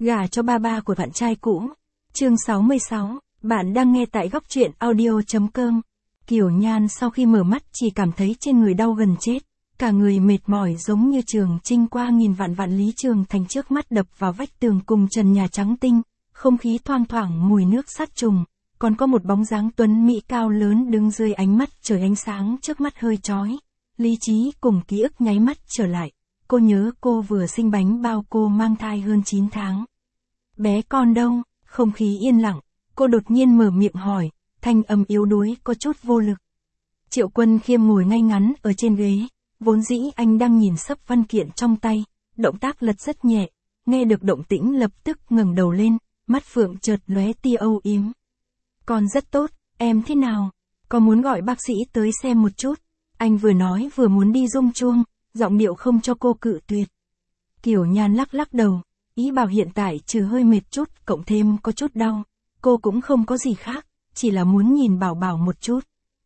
Gả cho ba ba của bạn trai cũ. Chương 66, bạn đang nghe tại góc truyện audio.com. Kiều Nhan sau khi mở mắt chỉ cảm thấy trên người đau gần chết, cả người mệt mỏi giống như Trường Chinh qua nghìn vạn vạn lý trường thành trước mắt đập vào vách tường cùng trần nhà trắng tinh, không khí thoang thoảng mùi nước sát trùng, còn có một bóng dáng tuấn mỹ cao lớn đứng dưới ánh mắt trời ánh sáng trước mắt hơi chói. Lý trí cùng ký ức nháy mắt trở lại, cô nhớ cô vừa sinh bánh bao, cô mang thai hơn 9 tháng. Bé con đâu? Không khí yên lặng, cô đột nhiên mở miệng hỏi, thanh âm yếu đuối có chút vô lực. Triệu Quân Khiêm ngồi ngay ngắn ở trên ghế, vốn dĩ anh đang nhìn sấp văn kiện trong tay, động tác lật rất nhẹ, nghe được động tĩnh lập tức ngẩng đầu lên, mắt phượng chợt lóe tia âu yếm. Con rất tốt, em thế nào? Có muốn gọi bác sĩ tới xem một chút? Anh vừa nói vừa muốn đi rung chuông, giọng điệu không cho cô cự tuyệt. Kiều Nhan lắc lắc đầu, ý bảo hiện tại trừ hơi mệt chút, cộng thêm có chút đau, cô cũng không có gì khác, chỉ là muốn nhìn Bảo Bảo một chút.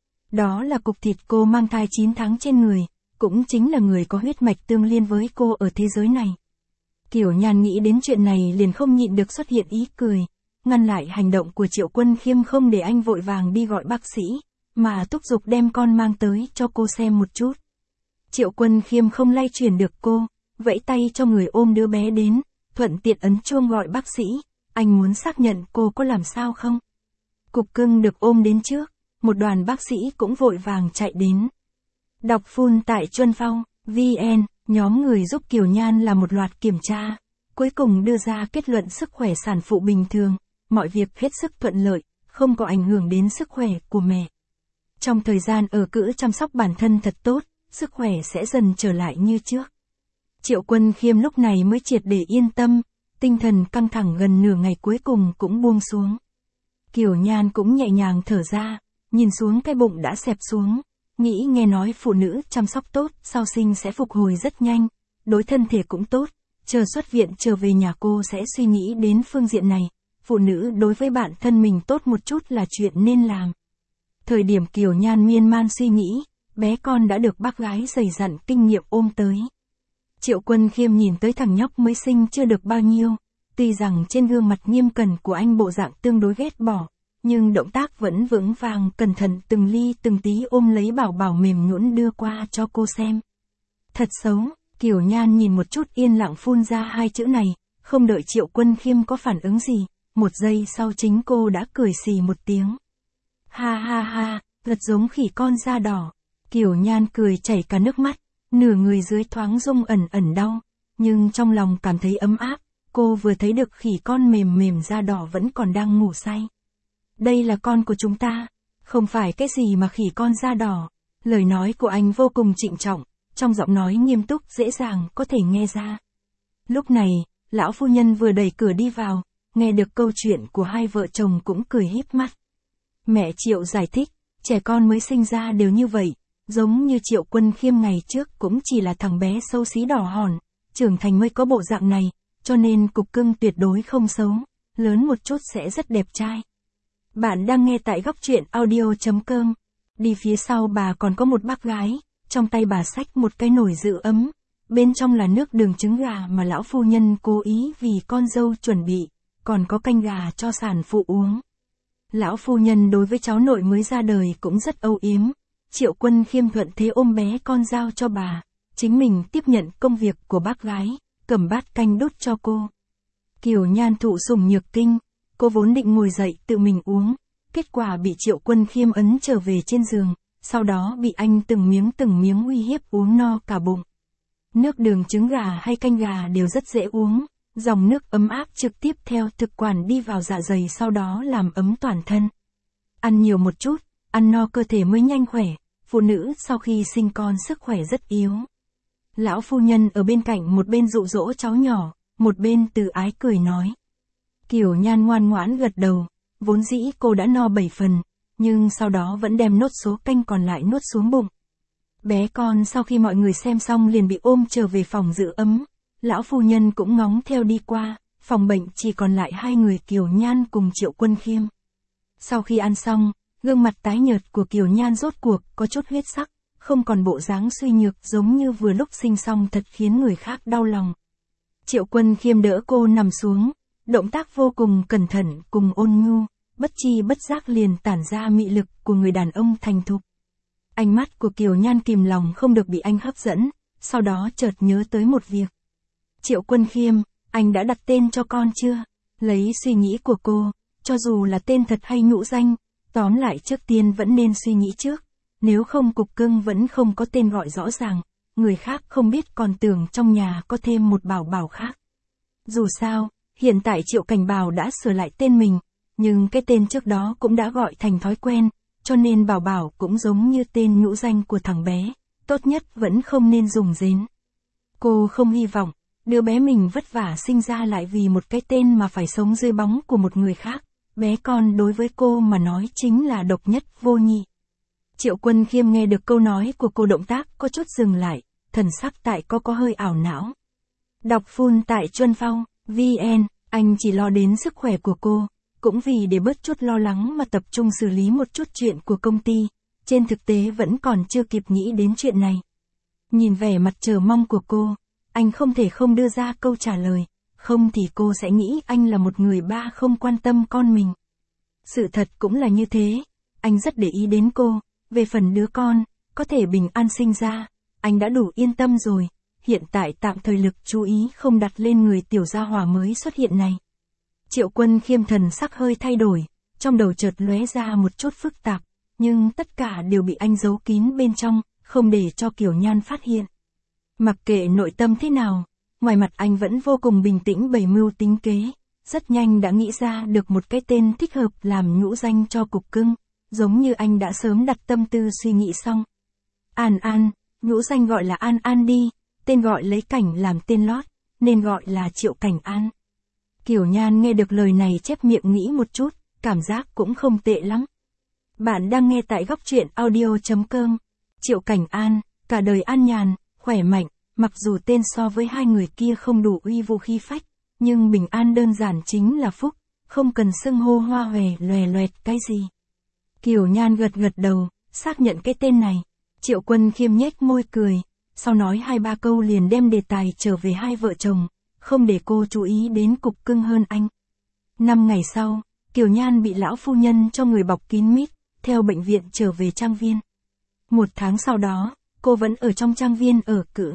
Đó là cục thịt cô mang thai 9 tháng trên người, cũng chính là người có huyết mạch tương liên với cô ở thế giới này. Kiều Nhan nghĩ đến chuyện này liền không nhịn được xuất hiện ý cười, ngăn lại hành động của Triệu Quân Khiêm không để anh vội vàng đi gọi bác sĩ, mà thúc giục đem con mang tới cho cô xem một chút. Triệu Quân Khiêm không lay chuyển được cô, vẫy tay cho người ôm đứa bé đến, thuận tiện ấn chuông gọi bác sĩ, anh muốn xác nhận cô có làm sao không. Cục cưng được ôm đến trước, một đoàn bác sĩ cũng vội vàng chạy đến. Đọc full tại Chuân Phong, VN, nhóm người giúp Kiều Nhan làm một loạt kiểm tra, cuối cùng đưa ra kết luận sức khỏe sản phụ bình thường, mọi việc hết sức thuận lợi, không có ảnh hưởng đến sức khỏe của mẹ. Trong thời gian ở cữ chăm sóc bản thân thật tốt, sức khỏe sẽ dần trở lại như trước. Triệu Quân Khiêm lúc này mới triệt để yên tâm, tinh thần căng thẳng gần nửa ngày cuối cùng cũng buông xuống. Kiều Nhan cũng nhẹ nhàng thở ra, nhìn xuống cái bụng đã xẹp xuống, nghĩ nghe nói phụ nữ chăm sóc tốt, sau sinh sẽ phục hồi rất nhanh, đối thân thể cũng tốt, chờ xuất viện trở về nhà cô sẽ suy nghĩ đến phương diện này, phụ nữ đối với bản thân mình tốt một chút là chuyện nên làm. Thời điểm Kiều Nhan miên man suy nghĩ, bé con đã được bác gái dày dặn kinh nghiệm ôm tới. Triệu Quân Khiêm nhìn tới thằng nhóc mới sinh chưa được bao nhiêu, tuy rằng trên gương mặt nghiêm cẩn của anh bộ dạng tương đối ghét bỏ, nhưng động tác vẫn vững vàng cẩn thận từng ly từng tí ôm lấy Bảo Bảo mềm nhũn đưa qua cho cô xem. Thật xấu, Kiều Nhan nhìn một chút yên lặng phun ra hai chữ này, không đợi Triệu Quân Khiêm có phản ứng gì, một giây sau chính cô đã cười xì một tiếng. Ha ha ha, thật giống khỉ con da đỏ. Kiều Nhan cười chảy cả nước mắt, nửa người dưới thoáng rung ẩn ẩn đau, nhưng trong lòng cảm thấy ấm áp, cô vừa thấy được khỉ con mềm mềm da đỏ vẫn còn đang ngủ say. Đây là con của chúng ta, không phải cái gì mà khỉ con da đỏ. Lời nói của anh vô cùng trịnh trọng, trong giọng nói nghiêm túc dễ dàng có thể nghe ra. Lúc này, lão phu nhân vừa đẩy cửa đi vào, nghe được câu chuyện của hai vợ chồng cũng cười híp mắt. Mẹ Triệu giải thích, trẻ con mới sinh ra đều như vậy, giống như Triệu Quân Khiêm ngày trước cũng chỉ là thằng bé xấu xí đỏ hòn, trưởng thành mới có bộ dạng này, cho nên cục cưng tuyệt đối không xấu, lớn một chút sẽ rất đẹp trai. Bạn đang nghe tại góc truyện audio.com. Đi phía sau bà còn có một bác gái, trong tay bà xách một cái nồi giữ ấm, bên trong là nước đường trứng gà mà lão phu nhân cố ý vì con dâu chuẩn bị, còn có canh gà cho sản phụ uống. Lão phu nhân đối với cháu nội mới ra đời cũng rất âu yếm. Triệu Quân Khiêm thuận thế ôm bé con giao cho bà, chính mình tiếp nhận công việc của bác gái, cầm bát canh đút cho cô. Kiều Nhan thụ sủng nhược kinh, cô vốn định ngồi dậy tự mình uống, kết quả bị Triệu Quân Khiêm ấn trở về trên giường, sau đó bị anh từng miếng uy hiếp uống no cả bụng. Nước đường trứng gà hay canh gà đều rất dễ uống, dòng nước ấm áp trực tiếp theo thực quản đi vào dạ dày sau đó làm ấm toàn thân. Ăn nhiều một chút, ăn no cơ thể mới nhanh khỏe, phụ nữ sau khi sinh con sức khỏe rất yếu. Lão phu nhân ở bên cạnh một bên dụ dỗ cháu nhỏ, một bên từ ái cười nói. Kiều Nhan ngoan ngoãn gật đầu, vốn dĩ cô đã no 7 phần, nhưng sau đó vẫn đem nốt số canh còn lại nuốt xuống bụng. Bé con sau khi mọi người xem xong liền bị ôm trở về phòng giữ ấm, lão phu nhân cũng ngóng theo đi qua, phòng bệnh chỉ còn lại hai người Kiều Nhan cùng Triệu Quân Khiêm. Sau khi ăn xong, gương mặt tái nhợt của Kiều Nhan rốt cuộc có chút huyết sắc, không còn bộ dáng suy nhược giống như vừa lúc sinh xong thật khiến người khác đau lòng. Triệu Quân Khiêm đỡ cô nằm xuống, Động tác vô cùng cẩn thận cùng ôn nhu, bất chi bất giác liền tản ra mị lực của người đàn ông thành thục. Ánh mắt của Kiều Nhan kìm lòng không được bị anh hấp dẫn, sau đó chợt nhớ tới một việc. Triệu Quân Khiêm, anh đã đặt tên cho con chưa? Lấy suy nghĩ của cô, cho dù là tên thật hay nhũ danh, tóm lại trước tiên vẫn nên suy nghĩ trước, nếu không Cục Cưng vẫn không có tên gọi rõ ràng, người khác không biết còn tưởng trong nhà có thêm một bảo bảo khác. Dù sao, hiện tại Triệu Cảnh Bảo đã sửa lại tên mình, nhưng cái tên trước đó cũng đã gọi thành thói quen, cho nên bảo bảo cũng giống như tên nhũ danh của thằng bé, tốt nhất vẫn không nên dùng dến. Cô không hy vọng, đứa bé mình vất vả sinh ra lại vì một cái tên mà phải sống dưới bóng của một người khác, bé con đối với cô mà nói chính là độc nhất vô nhị. Triệu Quân Khiêm nghe được câu nói của cô, động tác có chút dừng lại, thần sắc tại có hơi ảo não. Đọc full tại Chuân Phong, VN, anh chỉ lo đến sức khỏe của cô, cũng vì để bớt chút lo lắng mà tập trung xử lý một chút chuyện của công ty, trên thực tế vẫn còn chưa kịp nghĩ đến chuyện này. Nhìn vẻ mặt chờ mong của cô, anh không thể không đưa ra câu trả lời, không thì cô sẽ nghĩ anh là một người ba không quan tâm con mình. Sự thật cũng là như thế, anh rất để ý đến cô, về phần đứa con, có thể bình an sinh ra, anh đã đủ yên tâm rồi, hiện tại tạm thời lực chú ý không đặt lên người tiểu gia hỏa mới xuất hiện này. Triệu Quân Khiêm thần sắc hơi thay đổi, trong đầu chợt lóe ra một chút phức tạp, nhưng tất cả đều bị anh giấu kín bên trong, không để cho Kiều Nhan phát hiện. Mặc kệ nội tâm thế nào, ngoài mặt anh vẫn vô cùng bình tĩnh bày mưu tính kế, rất nhanh đã nghĩ ra được một cái tên thích hợp làm nhũ danh cho Cục Cưng, giống như anh đã sớm đặt tâm tư suy nghĩ xong. An An, nhũ danh gọi là An An đi, tên gọi lấy Cảnh làm tên lót, nên gọi là Triệu Cảnh An. Kiều Nhan nghe được lời này chép miệng nghĩ một chút, cảm giác cũng không tệ lắm. Bạn đang nghe tại góc truyện audio.com. Triệu Cảnh An, cả đời an nhàn, khỏe mạnh, mặc dù tên so với hai người kia không đủ uy vũ khí phách, nhưng bình an đơn giản chính là phúc, không cần xưng hô hoa hòe lòe loẹt cái gì. Kiều Nhan gật gật đầu, xác nhận cái tên này. Triệu Quân Khiêm nhếch môi cười, sau nói 2-3 câu liền đem đề tài trở về hai vợ chồng, không để cô chú ý đến Cục Cưng hơn anh. 5 ngày sau, Kiều Nhan bị lão phu nhân cho người bọc kín mít, theo bệnh viện trở về trang viên. 1 tháng sau đó, cô vẫn ở trong trang viên ở cữ.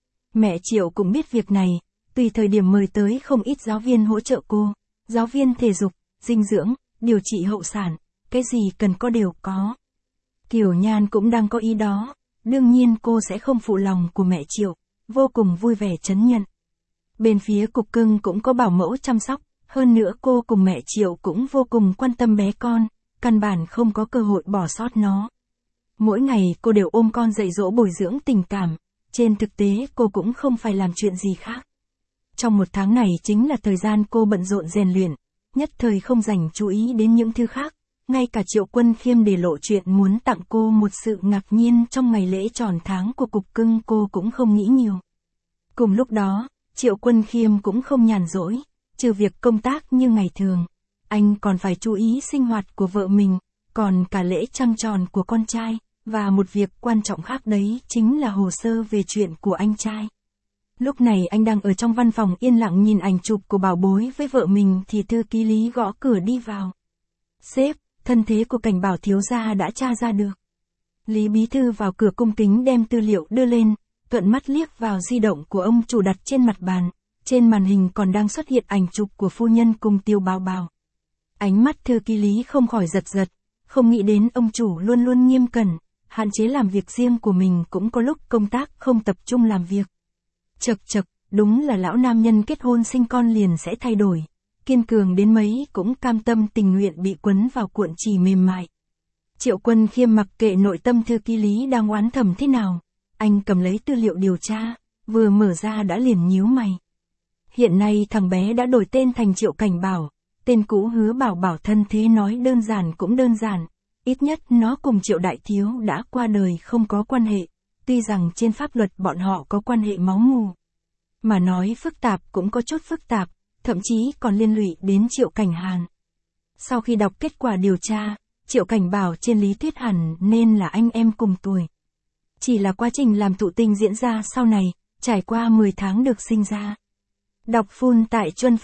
Mẹ Triệu cũng biết việc này, tùy thời điểm mời tới không ít giáo viên hỗ trợ cô, giáo viên thể dục, dinh dưỡng, điều trị hậu sản, cái gì cần có đều có. Kiều Nhan cũng đang có ý đó, đương nhiên cô sẽ không phụ lòng của mẹ Triệu, vô cùng vui vẻ trấn nhận. Bên phía Cục Cưng cũng có bảo mẫu chăm sóc, hơn nữa cô cùng mẹ Triệu cũng vô cùng quan tâm bé con, căn bản không có cơ hội bỏ sót nó. Mỗi ngày cô đều ôm con dạy dỗ bồi dưỡng tình cảm, trên thực tế cô cũng không phải làm chuyện gì khác. Trong 1 tháng này chính là thời gian cô bận rộn rèn luyện, nhất thời không dành chú ý đến những thứ khác, ngay cả Triệu Quân Khiêm để lộ chuyện muốn tặng cô một sự ngạc nhiên trong ngày lễ tròn tháng của Cục Cưng cô cũng không nghĩ nhiều. Cùng lúc đó, Triệu Quân Khiêm cũng không nhàn rỗi, trừ việc công tác như ngày thường, anh còn phải chú ý sinh hoạt của vợ mình, còn cả lễ trăng tròn của con trai, và một việc quan trọng khác đấy chính là hồ sơ về chuyện của anh trai. Lúc này anh đang ở trong văn phòng yên lặng nhìn ảnh chụp của bảo bối với vợ mình thì thư ký Lý gõ cửa đi vào. Sếp, thân thế của Cảnh Bảo thiếu gia đã tra ra được. Lý bí thư vào cửa cung kính đem tư liệu đưa lên, thuận mắt liếc vào di động của ông chủ đặt trên mặt bàn, trên màn hình còn đang xuất hiện ảnh chụp của phu nhân cùng Tiêu Bảo Bảo. Ánh mắt thư ký Lý không khỏi giật giật, không nghĩ đến ông chủ luôn luôn nghiêm cẩn, hạn chế làm việc riêng của mình cũng có lúc công tác không tập trung làm việc. Chậc chậc, đúng là lão nam nhân kết hôn sinh con liền sẽ thay đổi, kiên cường đến mấy cũng cam tâm tình nguyện bị quấn vào cuộn chỉ mềm mại. Triệu Quân Khiêm mặc kệ nội tâm thư ký Lý đang oán thầm thế nào, anh cầm lấy tư liệu điều tra, vừa mở ra đã liền nhíu mày. Hiện nay thằng bé đã đổi tên thành Triệu Cảnh Bảo, tên cũ Hứa Bảo Bảo, thân thế nói đơn giản cũng đơn giản, ít nhất nó cùng Triệu Đại Thiếu đã qua đời không có quan hệ, tuy rằng trên pháp luật bọn họ có quan hệ máu mủ. Mà nói phức tạp cũng có chút phức tạp, thậm chí còn liên lụy đến Triệu Cảnh Hàn. Sau khi đọc kết quả điều tra, Triệu Cảnh Bảo trên lý thuyết hẳn nên là anh em cùng tuổi. Chỉ là quá trình làm thụ tinh diễn ra sau này, trải qua 10 tháng được sinh ra. Đọc full tại Chuân Phong,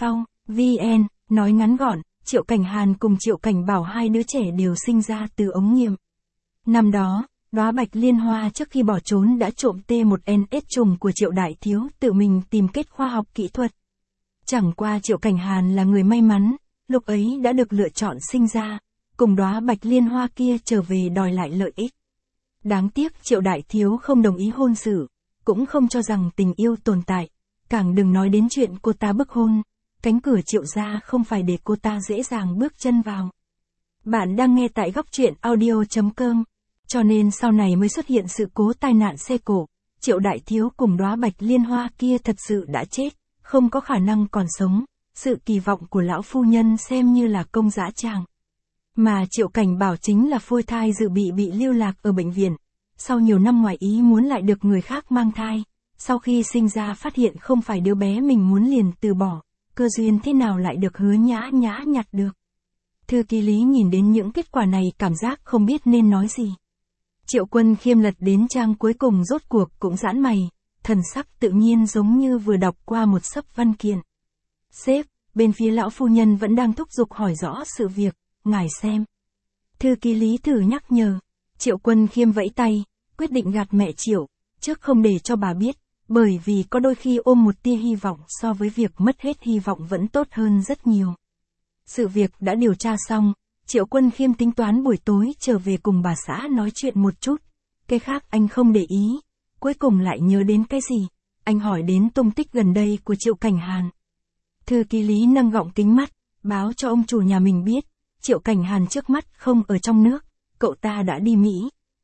VN, nói ngắn gọn, Triệu Cảnh Hàn cùng Triệu Cảnh Bảo hai đứa trẻ đều sinh ra từ ống nghiệm. Năm đó, đóa bạch liên hoa trước khi bỏ trốn đã trộm T1NS trùng của Triệu Đại Thiếu tự mình tìm kết khoa học kỹ thuật. Chẳng qua Triệu Cảnh Hàn là người may mắn, lúc ấy đã được lựa chọn sinh ra, cùng đóa bạch liên hoa kia trở về đòi lại lợi ích. Đáng tiếc Triệu Đại Thiếu không đồng ý hôn sự, cũng không cho rằng tình yêu tồn tại, càng đừng nói đến chuyện cô ta bức hôn, cánh cửa Triệu gia không phải để cô ta dễ dàng bước chân vào. Bạn đang nghe tại góc truyện audio.com, cho nên sau này mới xuất hiện sự cố tai nạn xe cộ, Triệu Đại Thiếu cùng đóa bạch liên hoa kia thật sự đã chết, không có khả năng còn sống, sự kỳ vọng của lão phu nhân xem như là công dã tràng. Mà Triệu Cảnh Bảo chính là phôi thai dự bị lưu lạc ở bệnh viện, sau nhiều năm ngoài ý muốn lại được người khác mang thai, sau khi sinh ra phát hiện không phải đứa bé mình muốn liền từ bỏ, cơ duyên thế nào lại được Hứa Nhã Nhã nhặt được. Thư ký Lý nhìn đến những kết quả này cảm giác không biết nên nói gì. Triệu Quân Khiêm lật đến trang cuối cùng rốt cuộc cũng giãn mày, thần sắc tự nhiên giống như vừa đọc qua một xấp văn kiện. Sếp, bên phía lão phu nhân vẫn đang thúc giục hỏi rõ sự việc, ngài xem. Thư ký Lý thử nhắc nhở, Triệu Quân Khiêm vẫy tay, quyết định gạt mẹ Triệu, trước không để cho bà biết, bởi vì có đôi khi ôm một tia hy vọng so với việc mất hết hy vọng vẫn tốt hơn rất nhiều. Sự việc đã điều tra xong, Triệu Quân Khiêm tính toán buổi tối trở về cùng bà xã nói chuyện một chút, cái khác anh không để ý, cuối cùng lại nhớ đến cái gì, anh hỏi đến tung tích gần đây của Triệu Cảnh Hàn. Thư ký Lý nâng gọng kính mắt, báo cho ông chủ nhà mình biết, Triệu Cảnh Hàn trước mắt không ở trong nước, cậu ta đã đi Mỹ.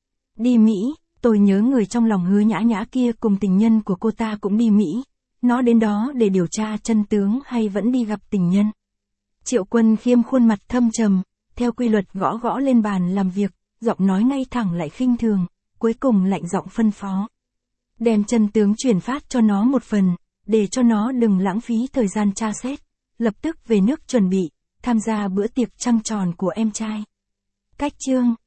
Đi Mỹ, tôi nhớ người trong lòng Hứa Nhã Nhã kia cùng tình nhân của cô ta cũng đi Mỹ, nó đến đó để điều tra chân tướng hay vẫn đi gặp tình nhân. Triệu Quân Khiêm khuôn mặt thâm trầm, theo quy luật gõ gõ lên bàn làm việc, giọng nói ngay thẳng lại khinh thường, cuối cùng lạnh giọng phân phó. Đem chân tướng truyền phát cho nó một phần, để cho nó đừng lãng phí thời gian tra xét, lập tức về nước chuẩn bị, tham gia bữa tiệc trăng tròn của em trai. Cách chương